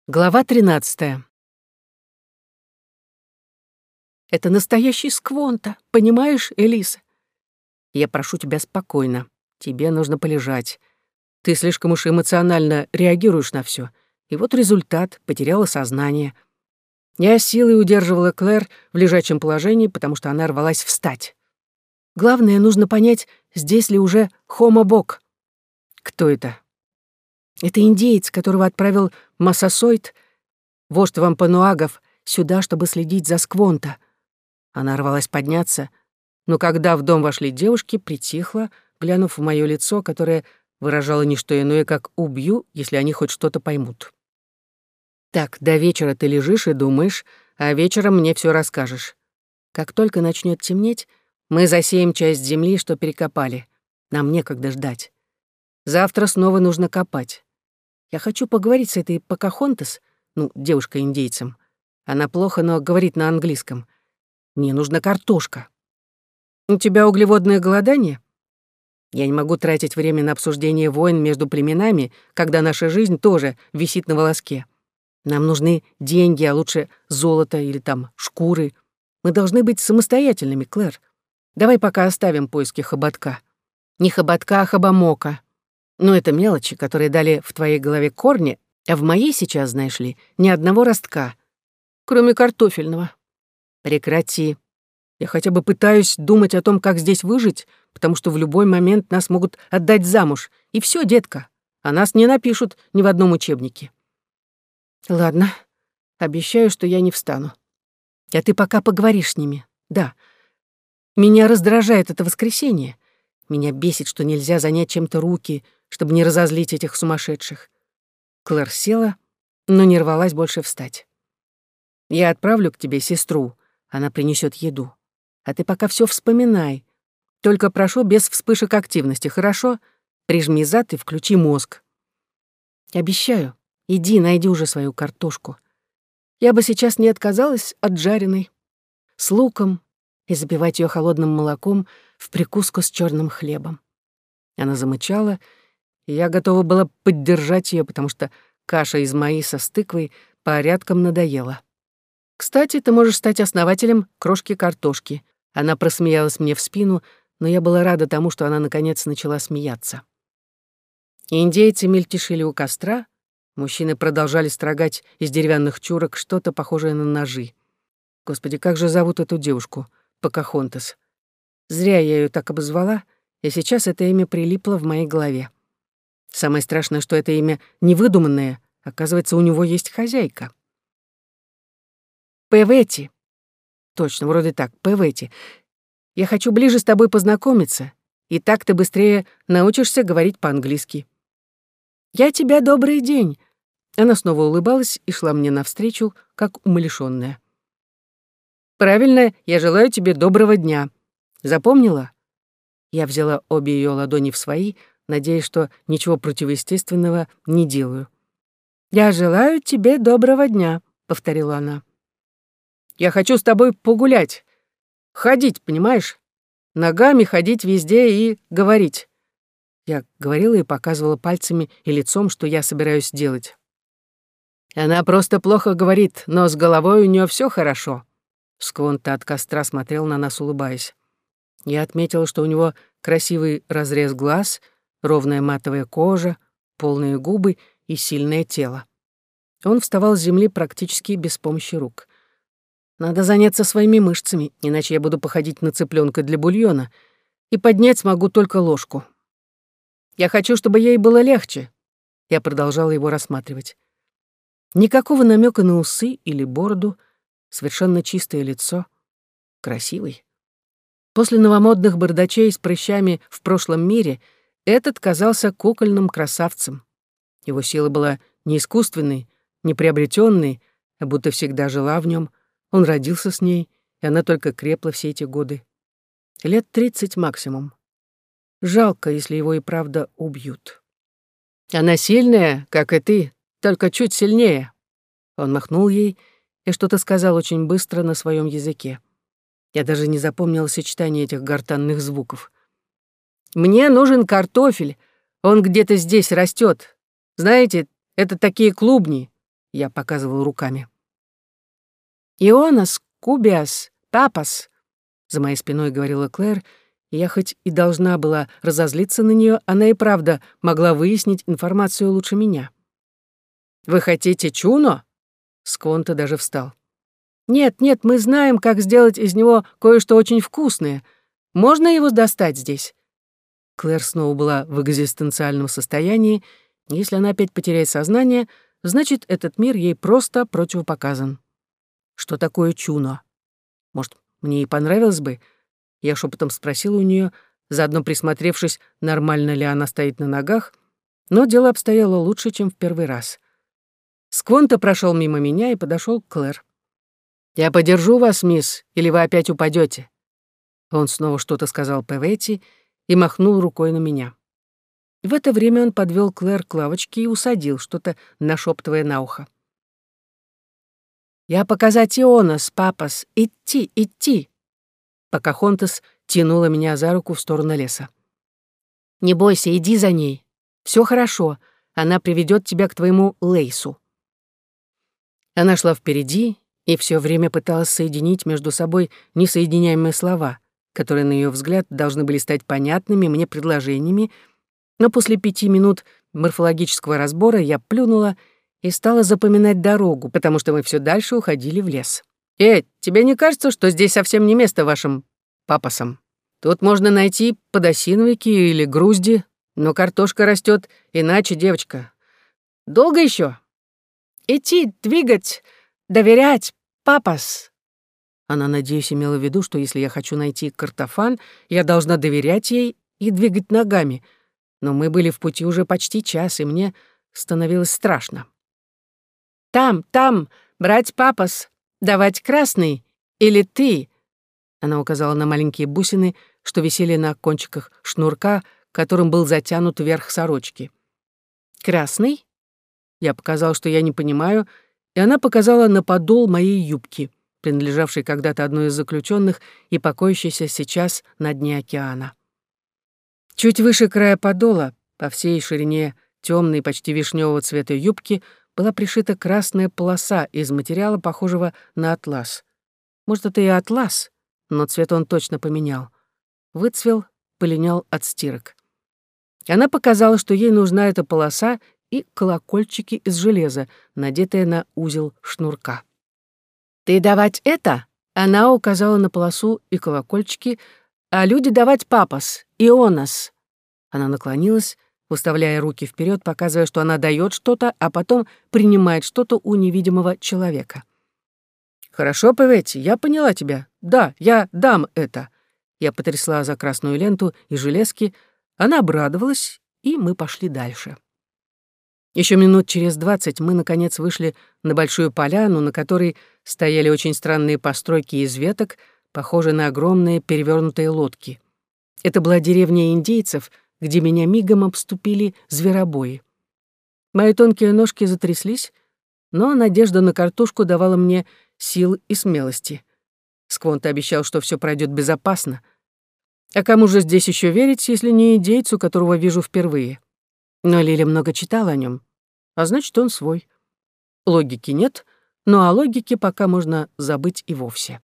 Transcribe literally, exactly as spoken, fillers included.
Глава тринадцатая. Это настоящий сквонта, понимаешь, Элиса? Я прошу тебя спокойно. Тебе нужно полежать. Ты слишком уж эмоционально реагируешь на все. И вот результат — потеряла сознание. Я силой удерживала Клэр в лежачем положении, потому что она рвалась встать. Главное, нужно понять, здесь ли уже Хомо Бок. Кто это? Это индеец, которого отправил Массасойт, вождь вампануагов, сюда, чтобы следить за сквонта. Она рвалась подняться, но когда в дом вошли девушки, притихла, глянув в моё лицо, которое выражало не что иное, как «убью, если они хоть что-то поймут». «Так, до вечера ты лежишь и думаешь, а вечером мне всё расскажешь. Как только начнёт темнеть, мы засеем часть земли, что перекопали. Нам некогда ждать. Завтра снова нужно копать. Я хочу поговорить с этой Покахонтас, ну, девушкой-индейцем. Она плохо, но говорит на английском. Мне нужна картошка. У тебя углеводное голодание? Я не могу тратить время на обсуждение войн между племенами, когда наша жизнь тоже висит на волоске. Нам нужны деньги, а лучше золото или там шкуры. Мы должны быть самостоятельными, Клэр. Давай пока оставим поиски хоботка. Не хоботка, а хобомока. Но это мелочи, которые дали в твоей голове корни, а в моей сейчас, знаешь ли, ни одного ростка, кроме картофельного. Прекрати. Я хотя бы пытаюсь думать о том, как здесь выжить, потому что в любой момент нас могут отдать замуж. И все, детка, а нас не напишут ни в одном учебнике. Ладно, обещаю, что я не встану. А ты пока поговоришь с ними. Да. Меня раздражает это воскресенье. Меня бесит, что нельзя занять чем-то руки, чтобы не разозлить этих сумасшедших. Клэр села, но не рвалась больше встать. Я отправлю к тебе сестру, она принесет еду. А ты пока все вспоминай. Только прошу без вспышек активности, хорошо? Прижми зад и включи мозг. Обещаю, иди, найди уже свою картошку. Я бы сейчас не отказалась от жареной, с луком, и запивать ее холодным молоком в прикуску с черным хлебом. Она замычала, и я готова была поддержать ее, потому что каша из маиса с тыквой порядком надоела. Кстати, ты можешь стать основателем крошки картошки. Она просмеялась мне в спину, но я была рада тому, что она наконец начала смеяться. Индейцы мельтешили у костра, мужчины продолжали строгать из деревянных чурок что-то похожее на ножи. Господи, как же зовут эту девушку? Покахонтас. Зря я ее так обозвала, и сейчас это имя прилипло в моей голове. Самое страшное, что это имя невыдуманное. Оказывается, у него есть хозяйка. Певети. Точно, вроде так, Певети. Я хочу ближе с тобой познакомиться, и так ты быстрее научишься говорить по-английски. Я тебя добрый день. Она снова улыбалась и шла мне навстречу, как умалишённая. Правильно, я желаю тебе доброго дня. Запомнила? Я взяла обе ее ладони в свои, надеясь, что ничего противоестественного не делаю. «Я желаю тебе доброго дня», — повторила она. «Я хочу с тобой погулять. Ходить, понимаешь? Ногами ходить везде и говорить». Я говорила и показывала пальцами и лицом, что я собираюсь делать. Она просто плохо говорит, но с головой у нее все хорошо. Сквонта от костра смотрел на нас, улыбаясь. Я отметила, что у него красивый разрез глаз, ровная матовая кожа, полные губы и сильное тело. Он вставал с земли практически без помощи рук. Надо заняться своими мышцами, иначе я буду походить на цыпленка для бульона, и поднять смогу только ложку. Я хочу, чтобы ей было легче. Я продолжала его рассматривать. Никакого намека на усы или бороду, совершенно чистое лицо, красивый. После новомодных бардачей с прыщами в прошлом мире этот казался кукольным красавцем. Его сила была не искусственной, не приобретенной, а будто всегда жила в нем. Он родился с ней, и она только крепла все эти годы. Лет тридцать максимум. Жалко, если его и правда убьют. Она сильная, как и ты, только чуть сильнее. Он махнул ей и что-то сказал очень быстро на своем языке. Я даже не запомнила сочетание этих гортанных звуков. «Мне нужен картофель. Он где-то здесь растет. Знаете, это такие клубни. Я показывал руками. «Ионас, Кубиас, Папас», — за моей спиной говорила Клэр, и я хоть и должна была разозлиться на нее, она и правда могла выяснить информацию лучше меня. «Вы хотите чуно?» Сквонта даже встал. «Нет, нет, мы знаем, как сделать из него кое-что очень вкусное. Можно его достать здесь?» Клэр снова была в экзистенциальном состоянии. Если она опять потеряет сознание, значит, этот мир ей просто противопоказан. Что такое чуно? Может, мне и понравилось бы? Я шепотом спросила у нее, заодно присмотревшись, нормально ли она стоит на ногах, но дело обстояло лучше, чем в первый раз. Сквонта прошел мимо меня и подошел к Клэр. «Я подержу вас, мисс, или вы опять упадете?» Он снова что-то сказал Певетти и махнул рукой на меня. В это время он подвел Клэр к лавочке и усадил, что-то нашептывая на ухо. «Я показать Ионас, Папас, идти, идти!» Покахонтас тянула меня за руку в сторону леса. «Не бойся, иди за ней. Все хорошо, она приведет тебя к твоему Лейсу». Она шла впереди и все время пыталась соединить между собой несоединяемые слова, которые, на ее взгляд, должны были стать понятными мне предложениями, но после пяти минут морфологического разбора я плюнула и стала запоминать дорогу, потому что мы все дальше уходили в лес. «Э, тебе не кажется, что здесь совсем не место вашим папасам? Тут можно найти подосиновики или грузди, но картошка растет иначе, девочка. Долго еще? Идти, двигать, доверять, папас». Она, надеюсь, имела в виду, что если я хочу найти картофан, я должна доверять ей и двигать ногами. Но мы были в пути уже почти час, и мне становилось страшно. «Там, там, брать папас, давать красный, или ты?» Она указала на маленькие бусины, что висели на кончиках шнурка, которым был затянут верх сорочки. «Красный?» Я показала, что я не понимаю, и она показала на подол моей юбки, принадлежавшей когда-то одной из заключенных и покоящейся сейчас на дне океана. Чуть выше края подола, по всей ширине темной, почти вишневого цвета юбки, была пришита красная полоса из материала, похожего на атлас. Может, это и атлас, но цвет он точно поменял. Выцвел, полинял от стирок. Она показала, что ей нужна эта полоса и колокольчики из железа, надетые на узел шнурка. «Ты давать это?» Она указала на полосу и колокольчики, а люди давать папас, ионас. Она наклонилась, выставляя руки вперед, показывая, что она дает что-то, а потом принимает что-то у невидимого человека. «Хорошо, Певетти, я поняла тебя. Да, я дам это». Я потрясла за красную ленту и железки, она обрадовалась, и мы пошли дальше. Еще минут через двадцать мы, наконец, вышли на большую поляну, на которой стояли очень странные постройки из веток, похожие на огромные перевернутые лодки. Это была деревня индейцев, где меня мигом обступили зверобои. Мои тонкие ножки затряслись, но надежда на картошку давала мне сил и смелости. Сквонта обещал, что все пройдет безопасно. А кому же здесь еще верить, если не индейцу, которого вижу впервые? Но Лиля много читала о нем, а значит, он свой. Логики нет, но о логике пока можно забыть и вовсе.